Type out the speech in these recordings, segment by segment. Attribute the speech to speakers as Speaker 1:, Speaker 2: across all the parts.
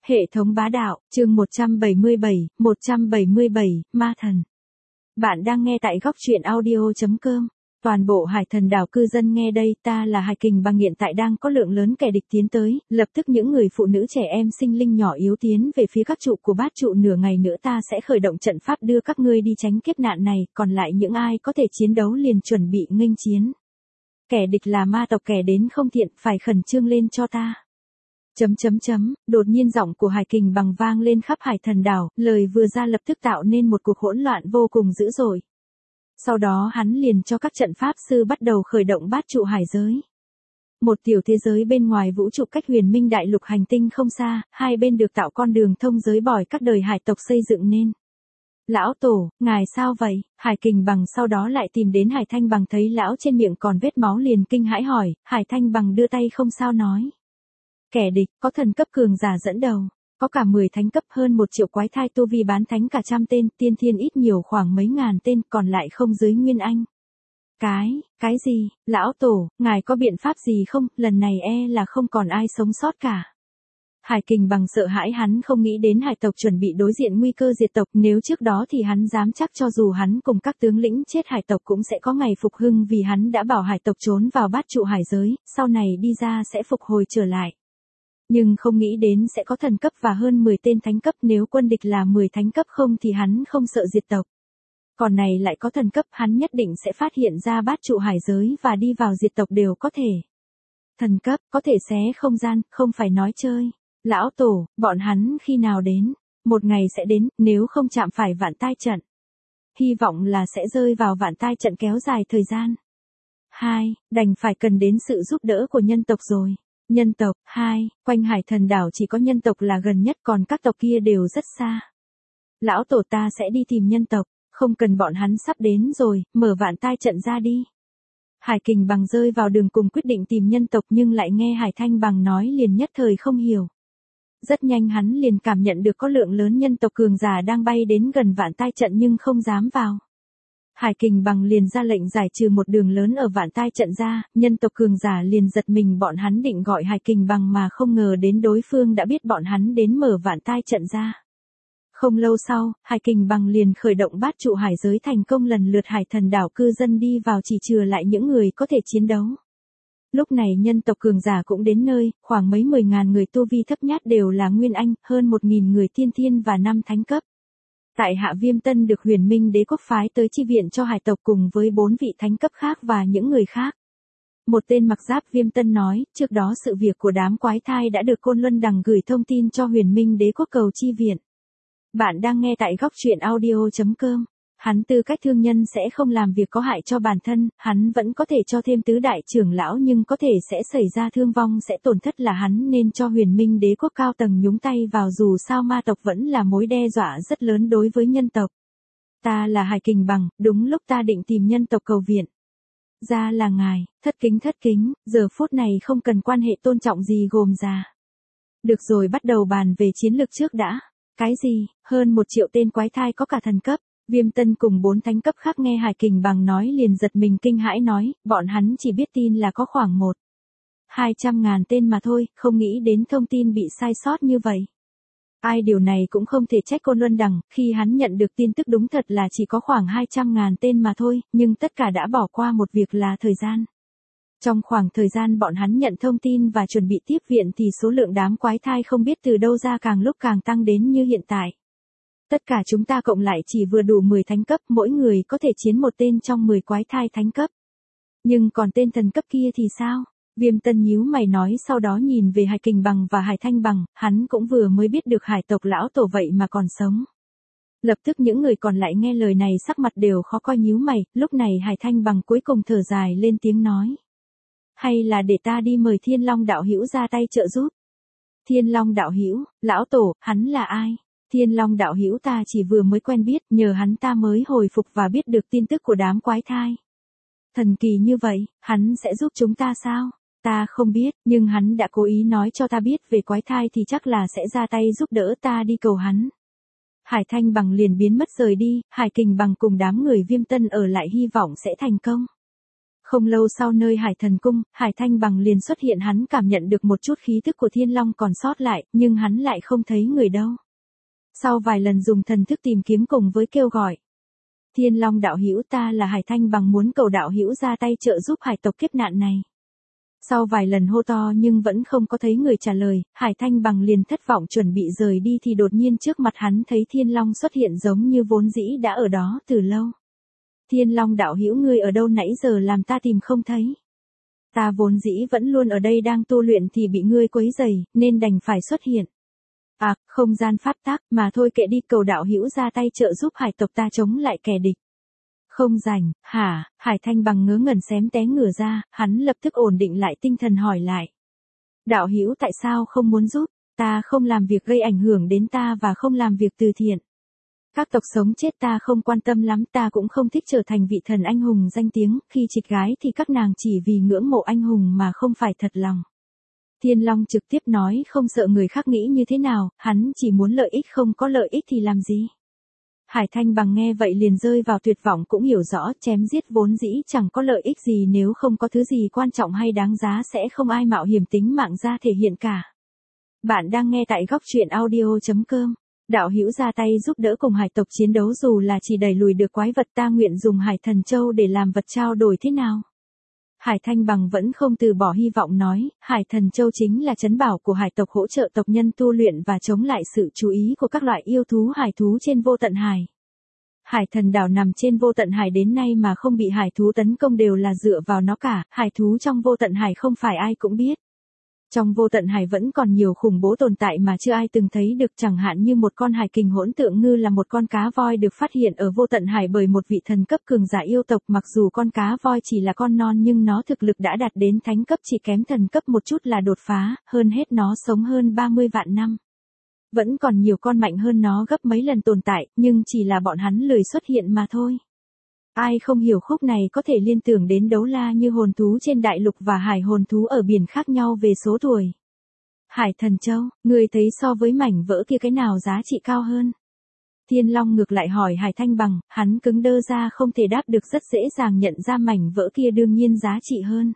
Speaker 1: Hệ thống bá đạo, chương 177, Ma Thần. Bạn đang nghe tại góc truyện audio.com. Toàn bộ hải thần đảo cư dân nghe đây, ta là Hải Kình Bằng, hiện tại đang có lượng lớn kẻ địch tiến tới, lập tức những người phụ nữ trẻ em sinh linh nhỏ yếu tiến về phía các trụ của bát trụ, nửa ngày nữa ta sẽ khởi động trận pháp đưa các ngươi đi tránh kiếp nạn này, còn lại những ai có thể chiến đấu liền chuẩn bị nghênh chiến. Kẻ địch là ma tộc, kẻ đến không thiện, phải khẩn trương lên cho ta. Đột nhiên giọng của Hải Kình Bằng vang lên khắp hải thần đảo, lời vừa ra lập tức tạo nên một cuộc hỗn loạn vô cùng dữ dội. Sau đó hắn liền cho các trận pháp sư bắt đầu khởi động bát trụ hải giới. Một tiểu thế giới bên ngoài vũ trụ cách huyền minh đại lục hành tinh không xa, hai bên được tạo con đường thông giới bòi các đời hải tộc xây dựng nên. Lão tổ, ngài sao vậy? Hải Kình Bằng sau đó lại tìm đến Hải Thanh Bằng, thấy lão trên miệng còn vết máu liền kinh hãi hỏi. Hải Thanh Bằng đưa tay không sao nói. Kẻ địch có thần cấp cường giả dẫn đầu, có cả 10 thánh cấp, hơn 1 triệu quái thai tu vi bán thánh, cả trăm tên, tiên thiên ít nhiều khoảng mấy ngàn tên, còn lại không dưới nguyên anh. Cái gì? Lão tổ, ngài có biện pháp gì không? Lần này là không còn ai sống sót cả. Hải Kình Bằng sợ hãi, hắn không nghĩ đến hải tộc chuẩn bị đối diện nguy cơ diệt tộc, nếu trước đó thì hắn dám chắc cho dù hắn cùng các tướng lĩnh chết hải tộc cũng sẽ có ngày phục hưng, vì hắn đã bảo hải tộc trốn vào bát trụ hải giới, sau này đi ra sẽ phục hồi trở lại. Nhưng không nghĩ đến sẽ có thần cấp và hơn 10 tên thánh cấp, nếu quân địch là 10 thánh cấp không thì hắn không sợ diệt tộc. Còn này lại có thần cấp, hắn nhất định sẽ phát hiện ra bát trụ hải giới và đi vào diệt tộc đều có thể. Thần cấp, có thể xé không gian, không phải nói chơi. Lão tổ, bọn hắn khi nào đến? Một ngày sẽ đến, nếu không chạm phải vạn tai trận. Hy vọng là sẽ rơi vào vạn tai trận kéo dài thời gian. 2. Đành phải cần đến sự giúp đỡ của nhân tộc rồi. Nhân tộc. 2. Quanh hải thần đảo chỉ có nhân tộc là gần nhất, còn các tộc kia đều rất xa. Lão tổ, ta sẽ đi tìm nhân tộc, không cần, bọn hắn sắp đến rồi, mở vạn tai trận ra đi. Hải Kình Bằng rơi vào đường cùng, quyết định tìm nhân tộc nhưng lại nghe Hải Thanh Bằng nói liền nhất thời không hiểu. Rất nhanh hắn liền cảm nhận được có lượng lớn nhân tộc cường giả đang bay đến gần vạn tai trận nhưng không dám vào. Hải Kình Bằng liền ra lệnh giải trừ một đường lớn ở vạn tai trận ra, nhân tộc cường giả liền giật mình, bọn hắn định gọi Hải Kình Bằng mà không ngờ đến đối phương đã biết bọn hắn đến mở vạn tai trận ra. Không lâu sau, Hải Kình Bằng liền khởi động bát trụ hải giới thành công, lần lượt hải thần đảo cư dân đi vào, chỉ trừ lại những người có thể chiến đấu. Lúc này nhân tộc cường giả cũng đến nơi, khoảng mấy 10.000 người tu vi thấp nhát đều là nguyên anh, hơn 1.000 người tiên thiên và 5 thánh cấp. Tại Hạ Viêm Tân được huyền minh đế quốc phái tới chi viện cho hải tộc cùng với 4 vị thánh cấp khác và những người khác. Một tên mặc giáp Viêm Tân nói, trước đó sự việc của đám quái thai đã được Côn Luân Đằng gửi thông tin cho huyền minh đế quốc cầu chi viện. Bạn đang nghe tại góc truyện audio.com. Hắn tư cách thương nhân sẽ không làm việc có hại cho bản thân, hắn vẫn có thể cho thêm tứ đại trưởng lão nhưng có thể sẽ xảy ra thương vong, sẽ tổn thất, là hắn nên cho huyền minh đế quốc cao tầng nhúng tay vào, dù sao ma tộc vẫn là mối đe dọa rất lớn đối với nhân tộc. Ta là Hải Kình Bằng, đúng lúc ta định tìm nhân tộc cầu viện. Ra là ngài, thất kính, giờ phút này không cần quan hệ tôn trọng gì gồm già. Được rồi, bắt đầu bàn về chiến lược trước đã. Cái gì, hơn 1 triệu tên quái thai có cả thần cấp. Viêm Tân cùng 4 thánh cấp khác nghe Hải Kình Bằng nói liền giật mình kinh hãi, nói, bọn hắn chỉ biết tin là có khoảng 100.000 tên mà thôi, không nghĩ đến thông tin bị sai sót như vậy. Ai, điều này cũng không thể trách Côn Luân Đằng, khi hắn nhận được tin tức đúng thật là chỉ có khoảng 200.000 tên mà thôi, nhưng tất cả đã bỏ qua một việc là thời gian. Trong khoảng thời gian bọn hắn nhận thông tin và chuẩn bị tiếp viện thì số lượng đám quái thai không biết từ đâu ra càng lúc càng tăng đến như hiện tại. Tất cả chúng ta cộng lại chỉ vừa đủ 10 thánh cấp, mỗi người có thể chiến một tên trong 10 quái thai thánh cấp. Nhưng còn tên thần cấp kia thì sao? Viêm Tân nhíu mày nói, sau đó nhìn về Hải Kình Bằng và Hải Thanh Bằng, hắn cũng vừa mới biết được hải tộc lão tổ vậy mà còn sống. Lập tức những người còn lại nghe lời này sắc mặt đều khó coi, nhíu mày, lúc này Hải Thanh Bằng cuối cùng thở dài lên tiếng nói. Hay là để ta đi mời Thiên Long đạo hữu ra tay trợ giúp. Thiên Long đạo hữu, lão tổ, hắn là ai? Thiên Long đạo hữu ta chỉ vừa mới quen biết, nhờ hắn ta mới hồi phục và biết được tin tức của đám quái thai. Thần kỳ như vậy, hắn sẽ giúp chúng ta sao? Ta không biết, nhưng hắn đã cố ý nói cho ta biết về quái thai thì chắc là sẽ ra tay giúp đỡ, ta đi cầu hắn. Hải Thanh Bằng liền biến mất rời đi, Hải Kình Bằng cùng đám người Viêm Tân ở lại hy vọng sẽ thành công. Không lâu sau nơi Hải Thần Cung, Hải Thanh Bằng liền xuất hiện, hắn cảm nhận được một chút khí tức của Thiên Long còn sót lại, nhưng hắn lại không thấy người đâu. Sau vài lần dùng thần thức tìm kiếm cùng với kêu gọi. Thiên Long đạo hữu, ta là Hải Thanh Bằng, muốn cầu đạo hữu ra tay trợ giúp hải tộc kiếp nạn này. Sau vài lần hô to nhưng vẫn không có thấy người trả lời, Hải Thanh Bằng liền thất vọng chuẩn bị rời đi thì đột nhiên trước mặt hắn thấy Thiên Long xuất hiện giống như vốn dĩ đã ở đó từ lâu. Thiên Long đạo hữu, ngươi ở đâu, nãy giờ làm ta tìm không thấy. Ta vốn dĩ vẫn luôn ở đây đang tu luyện thì bị ngươi quấy rầy, nên đành phải xuất hiện. À, không gian pháp tắc, mà thôi kệ đi, cầu đạo hữu ra tay trợ giúp hải tộc ta chống lại kẻ địch. Không rảnh, hả? Hải Thanh Bằng ngớ ngẩn xém té ngửa ra, hắn lập tức ổn định lại tinh thần hỏi lại. Đạo hữu tại sao không muốn giúp? Ta không làm việc gây ảnh hưởng đến ta và không làm việc từ thiện. Các tộc sống chết ta không quan tâm lắm, ta cũng không thích trở thành vị thần anh hùng danh tiếng, khi chịch gái thì các nàng chỉ vì ngưỡng mộ anh hùng mà không phải thật lòng. Thiên Long trực tiếp nói, không sợ người khác nghĩ như thế nào, hắn chỉ muốn lợi ích, không có lợi ích thì làm gì. Hải Thanh Bằng nghe vậy liền rơi vào tuyệt vọng, cũng hiểu rõ chém giết vốn dĩ chẳng có lợi ích gì, nếu không có thứ gì quan trọng hay đáng giá sẽ không ai mạo hiểm tính mạng ra thể hiện cả. Bạn đang nghe tại góc truyện audio.com. Đạo hữu ra tay giúp đỡ cùng hải tộc chiến đấu, dù là chỉ đẩy lùi được quái vật, ta nguyện dùng Hải Thần Châu để làm vật trao đổi, thế nào? Hải Thanh Bằng vẫn không từ bỏ hy vọng nói, Hải Thần Châu chính là trấn bảo của hải tộc, hỗ trợ tộc nhân tu luyện và chống lại sự chú ý của các loại yêu thú hải thú trên vô tận hải. Hải Thần đảo nằm trên vô tận hải đến nay mà không bị hải thú tấn công đều là dựa vào nó cả, hải thú trong vô tận hải không phải ai cũng biết. Trong vô tận hải vẫn còn nhiều khủng bố tồn tại mà chưa ai từng thấy được, chẳng hạn như một con hải kình hỗn tượng ngư là một con cá voi được phát hiện ở vô tận hải bởi một vị thần cấp cường giả yêu tộc, mặc dù con cá voi chỉ là con non nhưng nó thực lực đã đạt đến thánh cấp, chỉ kém thần cấp một chút là đột phá, hơn hết nó sống hơn 30 vạn năm. Vẫn còn nhiều con mạnh hơn nó gấp mấy lần tồn tại, nhưng chỉ là bọn hắn lười xuất hiện mà thôi. Ai không hiểu khúc này có thể liên tưởng đến đấu la như hồn thú trên đại lục và hải hồn thú ở biển khác nhau về số tuổi. Hải Thần Châu, người thấy so với mảnh vỡ kia cái nào giá trị cao hơn? Thiên Long ngược lại hỏi Hải Thanh Bằng, hắn cứng đơ ra không thể đáp được, rất dễ dàng nhận ra mảnh vỡ kia đương nhiên giá trị hơn.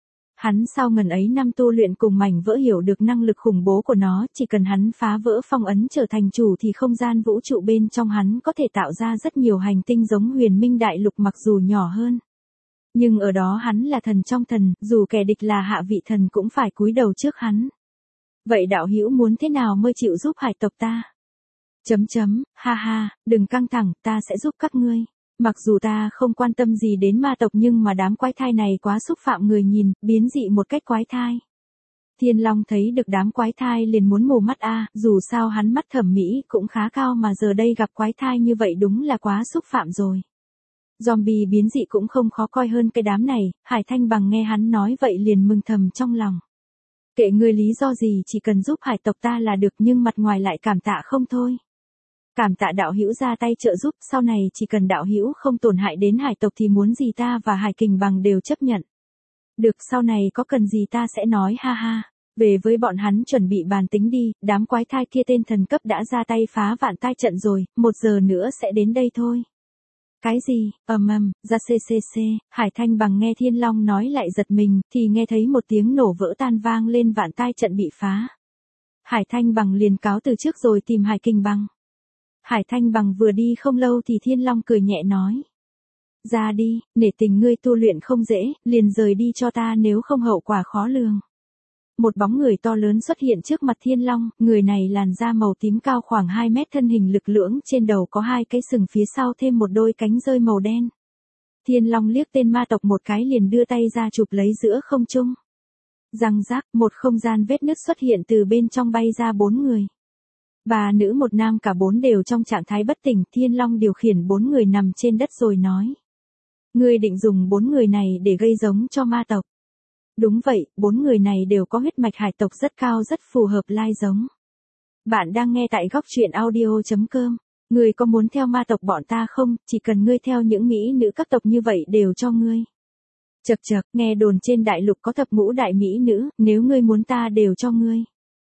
Speaker 1: Hắn sau ngần ấy năm tu luyện cùng mảnh vỡ hiểu được năng lực khủng bố của nó, chỉ cần hắn phá vỡ phong ấn trở thành chủ thì không gian vũ trụ bên trong hắn có thể tạo ra rất nhiều hành tinh giống Huyền Minh Đại Lục, mặc dù nhỏ hơn. Nhưng ở đó hắn là thần trong thần, dù kẻ địch là hạ vị thần cũng phải cúi đầu trước hắn. Vậy đạo hữu muốn thế nào mới chịu giúp hải tộc ta? Ha ha, đừng căng thẳng, ta sẽ giúp các ngươi. Mặc dù ta không quan tâm gì đến ma tộc nhưng mà đám quái thai này quá xúc phạm người nhìn, biến dị một cách quái thai. Thiên Long thấy được đám quái thai liền muốn mù mắt dù sao hắn mắt thẩm mỹ cũng khá cao mà giờ đây gặp quái thai như vậy đúng là quá xúc phạm rồi. Zombie biến dị cũng không khó coi hơn cái đám này, Hải Thanh Bằng nghe hắn nói vậy liền mừng thầm trong lòng. Kệ ngươi lý do gì, chỉ cần giúp hải tộc ta là được, nhưng mặt ngoài lại cảm tạ không thôi. Cảm tạ đạo hữu ra tay trợ giúp, sau này chỉ cần đạo hữu không tổn hại đến hải tộc thì muốn gì ta và Hải Kình Bằng đều chấp nhận. Được, sau này có cần gì ta sẽ nói, ha ha. Về với bọn hắn chuẩn bị bàn tính đi, đám quái thai kia tên thần cấp đã ra tay phá vạn tai trận rồi, 1 giờ nữa sẽ đến đây thôi. Cái gì? Ra CCC, Hải Thanh Bằng nghe Thiên Long nói lại giật mình, thì nghe thấy một tiếng nổ vỡ tan vang lên, vạn tai trận bị phá. Hải Thanh Bằng liền cáo từ trước rồi tìm Hải Kình Bằng. Hải Thanh Bằng vừa đi không lâu thì Thiên Long cười nhẹ nói. Ra đi, nể tình ngươi tu luyện không dễ, liền rời đi cho ta, nếu không hậu quả khó lường. Một bóng người to lớn xuất hiện trước mặt Thiên Long, người này làn da màu tím, cao khoảng 2 mét, thân hình lực lưỡng, trên đầu có 2 cái sừng, phía sau thêm một đôi cánh rơi màu đen. Thiên Long liếc tên ma tộc một cái liền đưa tay ra chụp lấy giữa không trung. Răng rác, một không gian vết nứt xuất hiện, từ bên trong bay ra 4 người. 3 nữ 1 nam, cả 4 đều trong trạng thái bất tỉnh. Thiên Long điều khiển 4 người nằm trên đất rồi nói. Ngươi định dùng 4 người này để gây giống cho ma tộc. Đúng vậy, 4 người này đều có huyết mạch hải tộc rất cao, rất phù hợp lai giống. Bạn đang nghe tại góc truyện audio.com. Ngươi có muốn theo ma tộc bọn ta không? Chỉ cần ngươi theo những mỹ nữ các tộc như vậy đều cho ngươi. Chậc chậc, nghe đồn trên đại lục có thập ngũ đại mỹ nữ, nếu ngươi muốn ta đều cho ngươi.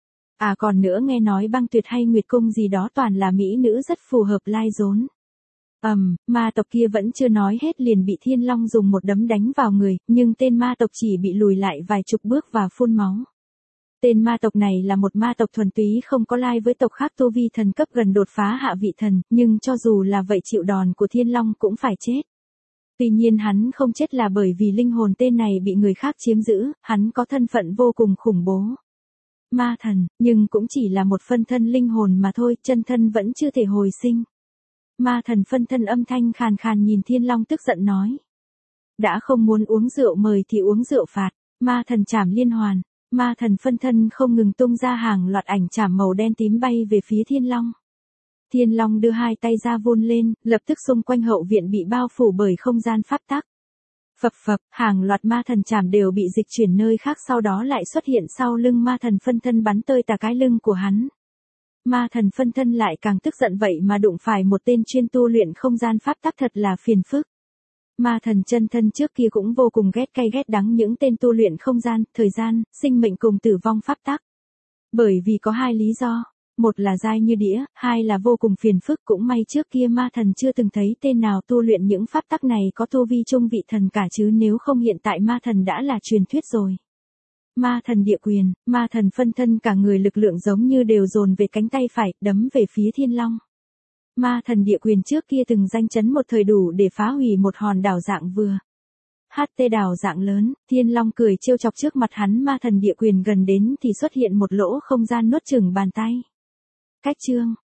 Speaker 1: À còn nữa, nghe nói Băng Tuyệt hay Nguyệt Cung gì đó toàn là mỹ nữ rất phù hợp lai rốn. Ma tộc kia vẫn chưa nói hết liền bị Thiên Long dùng một đấm đánh vào người, nhưng tên ma tộc chỉ bị lùi lại vài chục bước và phun máu. Tên ma tộc này là một ma tộc thuần túy không có lai với tộc khác, tu vi thần cấp gần đột phá hạ vị thần, nhưng cho dù là vậy chịu đòn của Thiên Long cũng phải chết. Tuy nhiên hắn không chết là bởi vì linh hồn tên này bị người khác chiếm giữ, hắn có thân phận vô cùng khủng bố. Ma thần, nhưng cũng chỉ là một phân thân linh hồn mà thôi, chân thân vẫn chưa thể hồi sinh. Ma thần phân thân âm thanh khàn khàn nhìn Thiên Long tức giận nói. Đã không muốn uống rượu mời thì uống rượu phạt, ma thần chảm liên hoàn. Ma thần phân thân không ngừng tung ra hàng loạt ảnh chảm màu đen tím bay về phía Thiên Long. Thiên Long đưa hai tay ra vun lên, lập tức xung quanh hậu viện bị bao phủ bởi không gian pháp tắc. Phập phập, hàng loạt ma thần chảm đều bị dịch chuyển nơi khác, sau đó lại xuất hiện sau lưng ma thần phân thân bắn tơi tả cái lưng của hắn. Ma thần phân thân lại càng tức giận, vậy mà đụng phải một tên chuyên tu luyện không gian pháp tắc thật là phiền phức. Ma thần chân thân trước kia cũng vô cùng ghét cay ghét đắng những tên tu luyện không gian, thời gian, sinh mệnh cùng tử vong pháp tắc. Bởi vì có hai lý do, một là dai như đĩa, hai là vô cùng phiền phức, cũng may trước kia ma thần chưa từng thấy tên nào tu luyện những pháp tắc này có tu vi trung vị thần cả, chứ nếu không hiện tại ma thần đã là truyền thuyết rồi. Ma thần địa quyền, ma thần phân thân cả người lực lượng giống như đều dồn về cánh tay phải, đấm về phía Thiên Long. Ma thần địa quyền trước kia từng danh chấn một thời, đủ để phá hủy một hòn đảo dạng vừa. HT đảo dạng lớn, Thiên Long cười trêu chọc trước mặt hắn, ma thần địa quyền gần đến thì xuất hiện một lỗ không gian nuốt chửng bàn tay. Cách chương